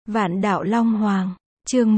Vạn đạo Long Hoàng, chương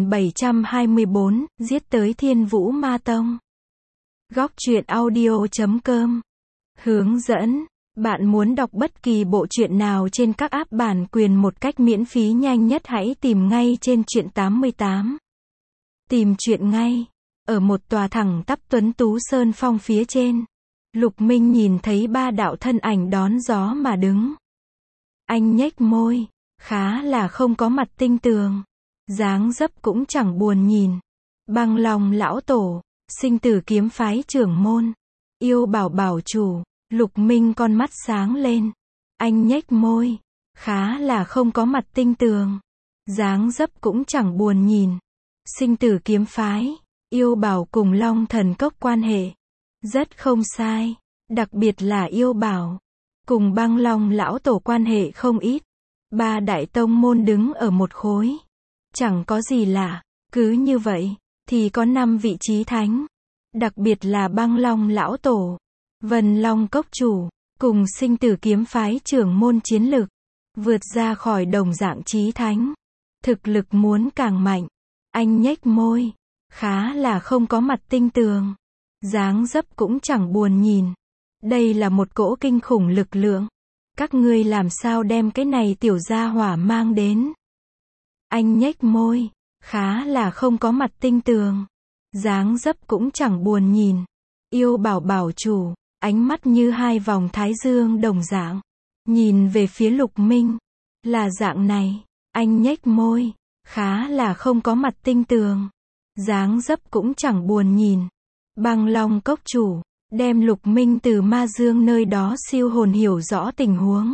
1724, giết tới Thiên Vũ Ma Tông. Góc truyện audio.com. Hướng dẫn, bạn muốn đọc bất kỳ bộ truyện nào trên các app bản quyền một cách miễn phí nhanh nhất hãy tìm ngay trên truyện 88. Tìm truyện ngay. Ở một tòa thẳng tắp tuấn tú sơn phong phía trên, Lục Minh nhìn thấy ba đạo thân ảnh đón gió mà đứng. Anh nhếch môi, khá là không có mặt tinh tường, dáng dấp cũng chẳng buồn nhìn. Băng Long lão tổ, Sinh Tử kiếm phái trưởng môn, Yêu Bảo bảo chủ. Lục Minh con mắt sáng lên. Anh nhếch môi, khá là không có mặt tinh tường, dáng dấp cũng chẳng buồn nhìn. Sinh Tử kiếm phái, Yêu Bảo cùng Long Thần Cốc quan hệ rất không sai, đặc biệt là Yêu Bảo cùng Băng Long lão tổ quan hệ không ít. Ba đại tông môn đứng ở một khối, chẳng có gì lạ. Cứ như vậy thì có 5 vị trí thánh, đặc biệt là Băng Long lão tổ, Vân Long cốc chủ cùng Sinh Tử kiếm phái trưởng môn chiến lực vượt ra khỏi đồng dạng chí thánh, thực lực muốn càng mạnh. Anh nhếch môi, khá là không có mặt tinh tường, dáng dấp cũng chẳng buồn nhìn. Đây là một cỗ kinh khủng lực lượng, các ngươi làm sao đem cái này tiểu gia hỏa mang đến? Anh nhếch môi, khá là không có mặt tinh tường, dáng dấp cũng chẳng buồn nhìn. Yêu Bảo bảo chủ, ánh mắt như hai vòng thái dương đồng dạng, nhìn về phía Lục Minh. Là dạng này, anh nhếch môi, khá là không có mặt tinh tường, dáng dấp cũng chẳng buồn nhìn. Băng Long cốc chủ, đem Lục Minh từ Ma Dương nơi đó siêu hồn hiểu rõ tình huống.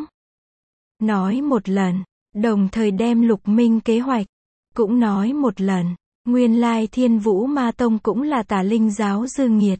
Nói một lần, đồng thời đem Lục Minh kế hoạch cũng nói một lần. Nguyên lai Thiên Vũ Ma Tông cũng là Tà Linh giáo dư nghiệt.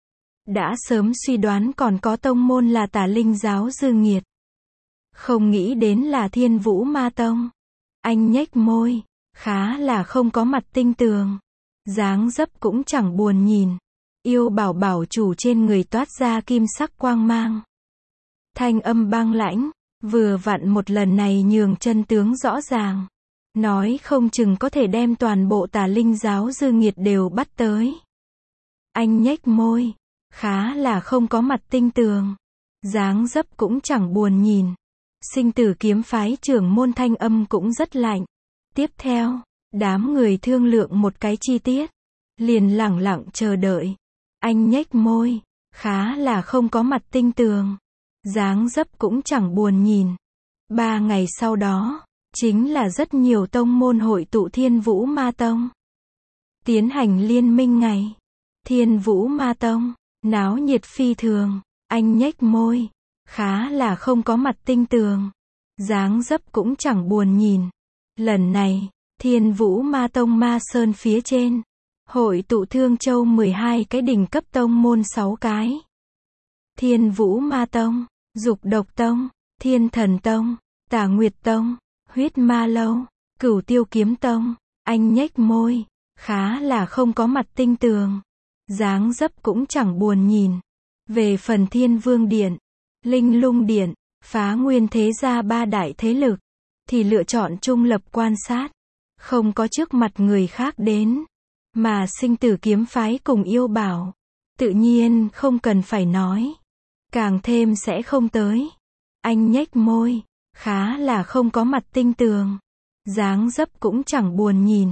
Đã sớm suy đoán còn có tông môn là Tà Linh giáo dư nghiệt, không nghĩ đến là Thiên Vũ Ma Tông. Anh nhếch môi, khá là không có mặt tinh tường, dáng dấp cũng chẳng buồn nhìn. Yêu Bảo bảo chủ trên người toát ra kim sắc quang mang, thanh âm băng lãnh, vừa vặn một lần này nhường chân tướng rõ ràng, nói không chừng có thể đem toàn bộ Tà Linh giáo dư nghiệt đều bắt tới. Anh nhếch môi, khá là không có mặt tinh tường, dáng dấp cũng chẳng buồn nhìn. Sinh Tử kiếm phái trưởng môn thanh âm cũng rất lạnh. Tiếp theo, đám người thương lượng một cái chi tiết, liền lẳng lặng chờ đợi. Anh nhếch môi, khá là không có mặt tinh tường, dáng dấp cũng chẳng buồn nhìn. 3 ngày sau đó, chính là rất nhiều tông môn hội tụ Thiên Vũ Ma Tông, tiến hành liên minh ngày. Thiên Vũ Ma Tông, náo nhiệt phi thường. Anh nhếch môi, khá là không có mặt tinh tường, dáng dấp cũng chẳng buồn nhìn. Lần này, Thiên Vũ Ma Tông Ma Sơn phía trên, hội tụ Thương Châu 12 cái đỉnh cấp tông môn 6 cái. Thiên Vũ Ma Tông, Dục Độc Tông, Thiên Thần Tông, Tà Nguyệt Tông, Huyết Ma Lâu, Cửu Tiêu Kiếm Tông. Anh nhếch môi, khá là không có mặt tinh tường, dáng dấp cũng chẳng buồn nhìn. Về phần Thiên Vương Điện, Linh Lung Điện, Phá Nguyên Thế gia 3 đại thế lực, thì lựa chọn trung lập quan sát, không có trước mặt người khác đến. Mà Sinh Tử kiếm phái cùng Yêu Bảo, tự nhiên không cần phải nói, càng thêm sẽ không tới. Anh nhếch môi, khá là không có mặt tinh tường, dáng dấp cũng chẳng buồn nhìn.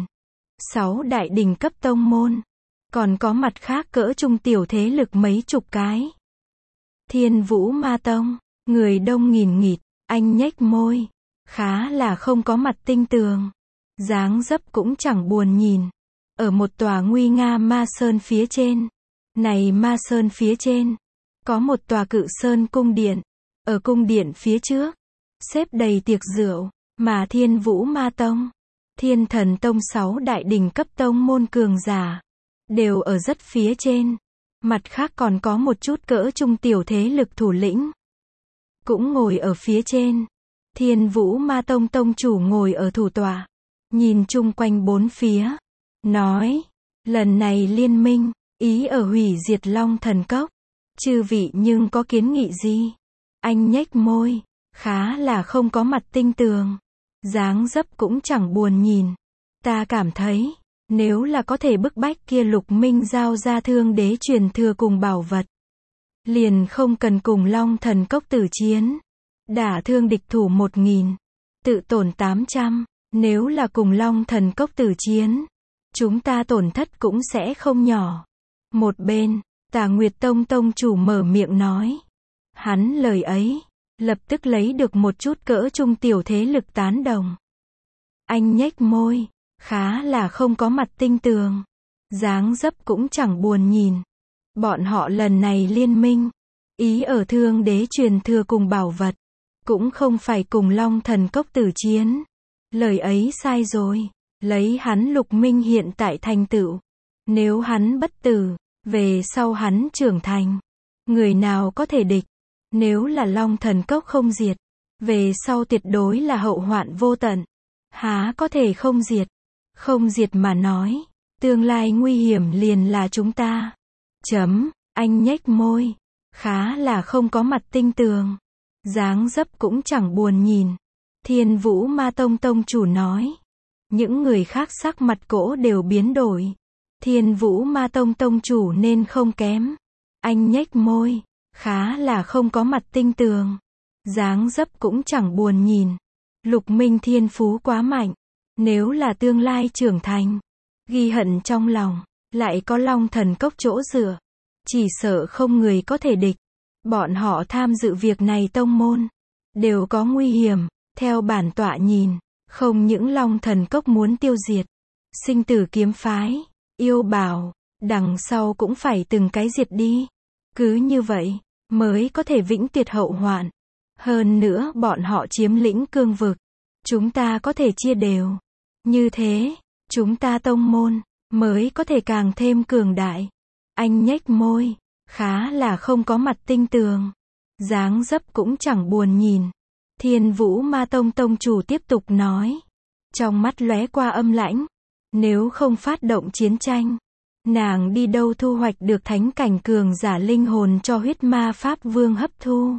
6 đại đỉnh cấp tông môn, còn có mặt khác cỡ trung tiểu thế lực mấy chục cái. Thiên Vũ Ma Tông, người đông nghìn nghịt. Anh nhếch môi, khá là không có mặt tinh tường, dáng dấp cũng chẳng buồn nhìn. Ở một tòa nguy nga Ma Sơn phía trên, này Ma Sơn phía trên, có một tòa Cự Sơn cung điện. Ở cung điện phía trước, xếp đầy tiệc rượu, mà Thiên Vũ Ma Tông, Thiên Thần Tông 6 đại đỉnh cấp tông môn cường giả, đều ở rất phía trên. Mặt khác còn có một chút cỡ trung tiểu thế lực thủ lĩnh, cũng ngồi ở phía trên. Thiên Vũ Ma Tông tông chủ ngồi ở thủ tọa, nhìn chung quanh bốn phía, nói, lần này liên minh, ý ở hủy diệt Long Thần Cốc. Chư vị nhưng có kiến nghị gì? Anh nhếch môi, khá là không có mặt tinh tường, dáng dấp cũng chẳng buồn nhìn. Ta cảm thấy, nếu là có thể bức bách kia Lục Minh giao ra thương đế truyền thừa cùng bảo vật, liền không cần cùng Long Thần Cốc tử chiến. Đả thương địch thủ 1000, tự tổn 800, nếu là cùng Long Thần Cốc tử chiến, chúng ta tổn thất cũng sẽ không nhỏ. Một bên, Tà Nguyệt Tông tông chủ mở miệng nói. Hắn lời ấy, lập tức lấy được một chút cỡ trung tiểu thế lực tán đồng. Anh nhếch môi, khá là không có mặt tinh tường. Dáng dấp cũng chẳng buồn nhìn. Bọn họ lần này liên minh, ý ở thương đế truyền thừa cùng bảo vật, cũng không phải cùng Long Thần Cốc tử chiến. Lời ấy sai rồi, lấy hắn Lục Minh hiện tại thành tựu. Nếu hắn bất tử, về sau hắn trưởng thành, người nào có thể địch? Nếu là Long Thần Cốc không diệt, về sau tuyệt đối là hậu hoạn vô tận. Há có thể không diệt? Không diệt mà nói, tương lai nguy hiểm liền là chúng ta. Anh nhếch môi, khá là không có mặt tinh tường. Dáng dấp cũng chẳng buồn nhìn. Thiên Vũ Ma Tông tông chủ nói. Những người khác sắc mặt cỗ đều biến đổi. Thiên Vũ Ma Tông tông chủ nên không kém. Anh nhếch môi, khá là không có mặt tinh tường. Dáng dấp cũng chẳng buồn nhìn. Lục Minh thiên phú quá mạnh. Nếu là tương lai trưởng thành, ghi hận trong lòng, lại có Long Thần Cốc chỗ dựa, chỉ sợ không người có thể địch. Bọn họ tham dự việc này tông môn, đều có nguy hiểm. Theo bản tọa nhìn, không những Long Thần Cốc muốn tiêu diệt, Sinh Tử Kiếm Phái, Yêu Bảo, đằng sau cũng phải từng cái diệt đi. Cứ như vậy, mới có thể vĩnh tuyệt hậu hoạn. Hơn nữa bọn họ chiếm lĩnh cương vực, chúng ta có thể chia đều. Như thế, chúng ta tông môn, mới có thể càng thêm cường đại. Anh nhếch môi, khá là không có mặt tinh tường. Dáng dấp cũng chẳng buồn nhìn. Thiên Vũ Ma Tông tông chủ tiếp tục nói. Trong mắt lóe qua âm lãnh. Nếu không phát động chiến tranh, nàng đi đâu thu hoạch được thánh cảnh cường giả linh hồn cho huyết ma pháp vương hấp thu?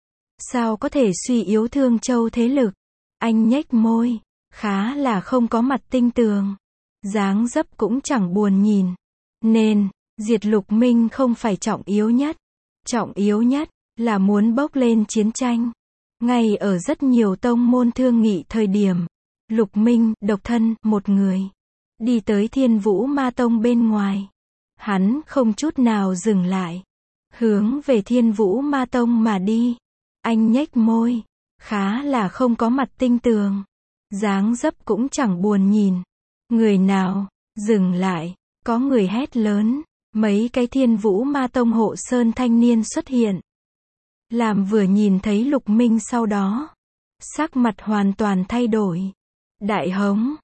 Sao có thể suy yếu Thương Châu thế lực? Anh nhếch môi, khá là không có mặt tinh tường. Dáng dấp cũng chẳng buồn nhìn. Nên, diệt Lục Minh không phải trọng yếu nhất. Trọng yếu nhất, là muốn bốc lên chiến tranh. Ngay ở rất nhiều tông môn thương nghị thời điểm, Lục Minh, độc thân, một người, đi tới Thiên Vũ Ma Tông bên ngoài. Hắn không chút nào dừng lại, hướng về Thiên Vũ Ma Tông mà đi. Anh nhếch môi, khá là không có mặt tinh tường. Dáng dấp cũng chẳng buồn nhìn. Người nào? Dừng lại. Có người hét lớn. Mấy cái Thiên Vũ Ma Tông hộ sơn thanh niên xuất hiện. Làm vừa nhìn thấy Lục Minh sau đó, sắc mặt hoàn toàn thay đổi. Đại hống,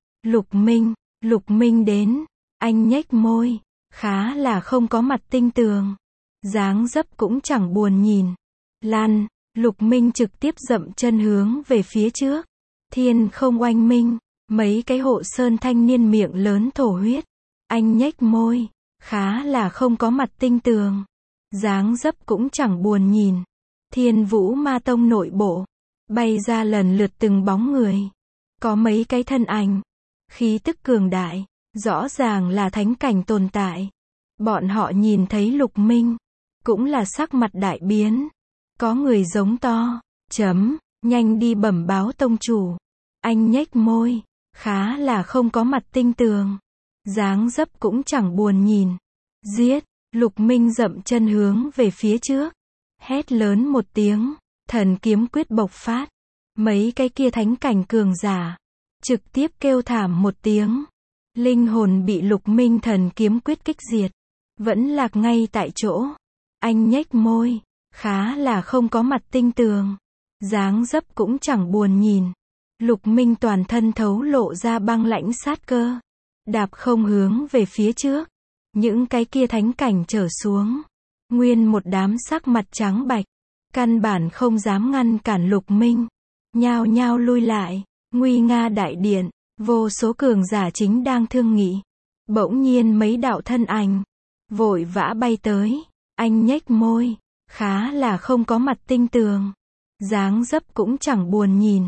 Lục Minh đến. Anh nhếch môi, khá là không có mặt tinh tường. Dáng dấp cũng chẳng buồn nhìn. Lan, Lục Minh trực tiếp dậm chân hướng về phía trước. Thiên không oanh minh, mấy cái hộ sơn thanh niên miệng lớn thổ huyết. Anh nhếch môi, khá là không có mặt tinh tường. Dáng dấp cũng chẳng buồn nhìn. Thiên Vũ Ma Tông nội bộ, bay ra lần lượt từng bóng người. Có mấy cái thân ảnh, khí tức cường đại, rõ ràng là thánh cảnh tồn tại. Bọn họ nhìn thấy Lục Minh, cũng là sắc mặt đại biến. Có người giống to, nhanh đi bẩm báo tông chủ. Anh nhếch môi, khá là không có mặt tinh tường. Dáng dấp cũng chẳng buồn nhìn. Giết, Lục Minh dậm chân hướng về phía trước. Hét lớn một tiếng, thần kiếm quyết bộc phát. Mấy cái kia thánh cảnh cường giả, trực tiếp kêu thảm một tiếng. Linh hồn bị Lục Minh thần kiếm quyết kích diệt. Vẫn lạc ngay tại chỗ. Anh nhếch môi, khá là không có mặt tinh tường. Dáng dấp cũng chẳng buồn nhìn. Lục Minh toàn thân thấu lộ ra băng lãnh sát cơ. Đạp không hướng về phía trước. Những cái kia thánh cảnh trở xuống. Nguyên một đám sắc mặt trắng bạch. Căn bản không dám ngăn cản Lục Minh. Nhao nhao lui lại. Nguy nga đại điện. Vô số cường giả chính đang thương nghị. Bỗng nhiên mấy đạo thân ảnh vội vã bay tới. Anh nhếch môi, khá là không có mặt tinh tường. Dáng dấp cũng chẳng buồn nhìn.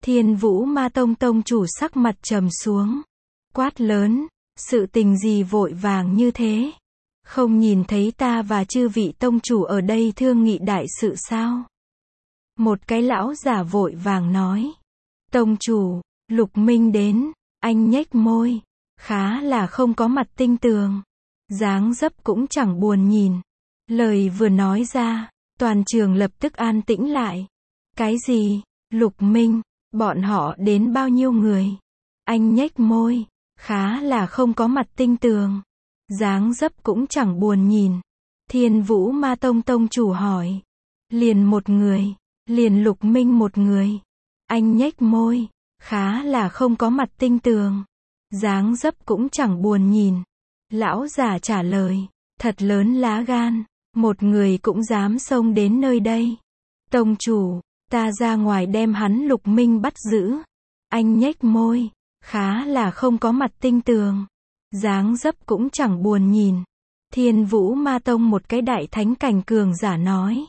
Thiên Vũ Ma Tông tông chủ sắc mặt trầm xuống. Quát lớn, sự tình gì vội vàng như thế? Không nhìn thấy ta và chư vị tông chủ ở đây thương nghị đại sự sao? Một cái lão giả vội vàng nói. Tông chủ, Lục Minh đến, anh nhếch môi, khá là không có mặt tinh tường. Dáng dấp cũng chẳng buồn nhìn. Lời vừa nói ra, toàn trường lập tức an tĩnh lại. Cái gì? Lục Minh, bọn họ đến bao nhiêu người? Anh nhếch môi, khá là không có mặt tinh tường. Dáng dấp cũng chẳng buồn nhìn. Thiên Vũ Ma Tông tông chủ hỏi. Liền một người, liền Lục Minh một người. Anh nhếch môi, khá là không có mặt tinh tường. Dáng dấp cũng chẳng buồn nhìn. Lão giả trả lời, thật lớn lá gan, một người cũng dám xông đến nơi đây. Tông chủ, ta ra ngoài đem hắn Lục Minh bắt giữ. Anh nhếch môi, khá là không có mặt tinh tường. Dáng dấp cũng chẳng buồn nhìn. Thiên Vũ Ma Tông một cái đại thánh cảnh cường giả nói.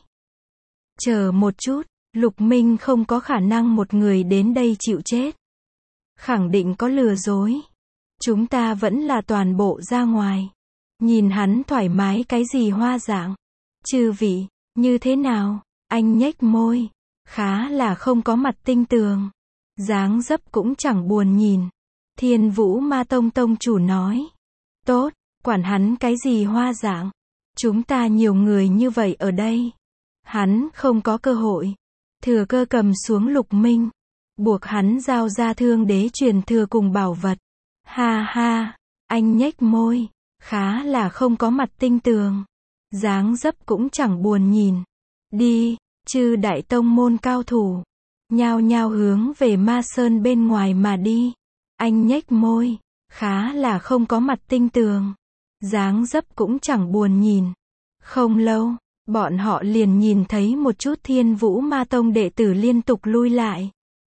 Chờ một chút, Lục Minh không có khả năng một người đến đây chịu chết. Khẳng định có lừa dối. Chúng ta vẫn là toàn bộ ra ngoài. Nhìn hắn thoải mái cái gì hoa dạng. Chư vị, như thế nào? Anh nhếch môi, khá là không có mặt tinh tường. Dáng dấp cũng chẳng buồn nhìn. Thiên Vũ Ma Tông tông chủ nói. Tốt, quản hắn cái gì hoa dạng. Chúng ta nhiều người như vậy ở đây. Hắn không có cơ hội. Thừa cơ cầm xuống Lục Minh. Buộc hắn giao ra Thương Đế truyền thừa cùng bảo vật. Ha ha, anh nhếch môi, khá là không có mặt tinh tường. Dáng dấp cũng chẳng buồn nhìn. Đi, chư đại tông môn cao thủ. Nhao nhao hướng về Ma Sơn bên ngoài mà đi. Anh nhếch môi, khá là không có mặt tinh tường. Dáng dấp cũng chẳng buồn nhìn. Không lâu, bọn họ liền nhìn thấy một chút Thiên Vũ Ma Tông đệ tử liên tục lui lại.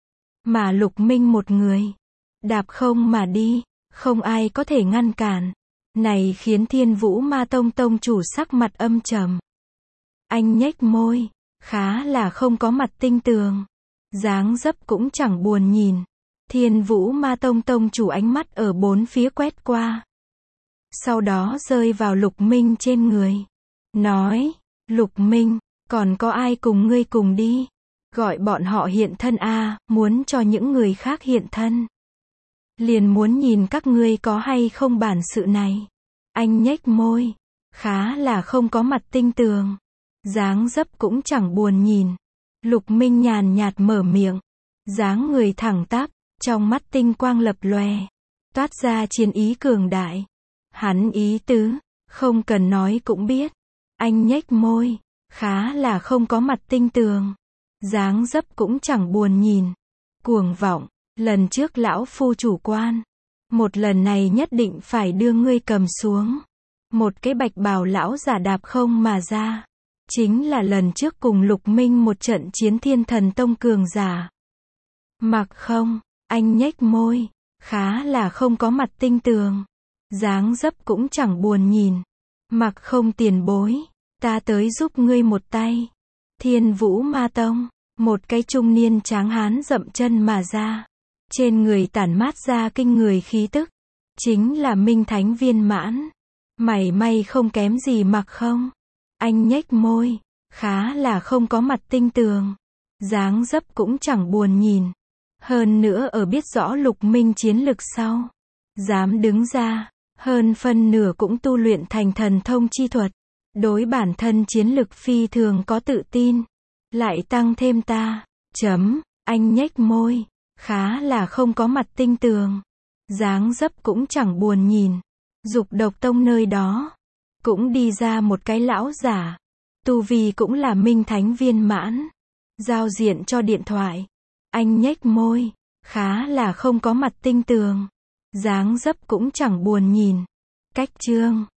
Mà Lục Minh một người, đạp không mà đi, không ai có thể ngăn cản. Này khiến Thiên Vũ Ma Tông tông chủ sắc mặt âm trầm. Anh nhếch môi, khá là không có mặt tinh tường. Dáng dấp cũng chẳng buồn nhìn. Thiên Vũ Ma Tông tông chủ ánh mắt ở bốn phía quét qua. Sau đó rơi vào Lục Minh trên người. Nói, Lục Minh, còn có ai cùng ngươi cùng đi? Gọi bọn họ hiện thân a, muốn cho những người khác hiện thân. Liền muốn nhìn các ngươi có hay không bản sự này. Anh nhếch môi, khá là không có mặt tinh tường. Dáng dấp cũng chẳng buồn nhìn. Lục Minh nhàn nhạt mở miệng. Dáng người thẳng tắp, trong mắt tinh quang lập lòe. Toát ra chiến ý cường đại. Hắn ý tứ, không cần nói cũng biết. Anh nhếch môi, khá là không có mặt tinh tường. Dáng dấp cũng chẳng buồn nhìn. Cuồng vọng, lần trước lão phu chủ quan. Một lần này nhất định phải đưa ngươi cầm xuống. Một cái bạch bào lão giả đạp không mà ra. Chính là lần trước cùng Lục Minh một trận chiến Thiên Thần Tông cường giả. Mặc không, anh nhếch môi, khá là không có mặt tinh tường. Dáng dấp cũng chẳng buồn nhìn. Mặc không tiền bối, ta tới giúp ngươi một tay. Thiên Vũ Ma Tông, một cái trung niên tráng hán dậm chân mà ra. Trên người tản mát ra kinh người khí tức. Chính là Minh Thánh viên mãn. Mảy may không kém gì Mặc không. Anh nhếch môi, khá là không có mặt tinh tường. Dáng dấp cũng chẳng buồn nhìn. Hơn nữa ở biết rõ Lục Minh chiến lực sau. Dám đứng ra, hơn phân nửa cũng tu luyện thành thần thông chi thuật. Đối bản thân chiến lực phi thường có tự tin. Lại tăng thêm ta. Anh nhếch môi, khá là không có mặt tinh tường. Dáng dấp cũng chẳng buồn nhìn. Dục Độc Tông nơi đó. Cũng đi ra một cái lão giả. Tu vi cũng là Minh Thánh viên mãn. Giao diện cho điện thoại. Anh nhếch môi, khá là không có mặt tinh tường. Dáng dấp cũng chẳng buồn nhìn. Cách chương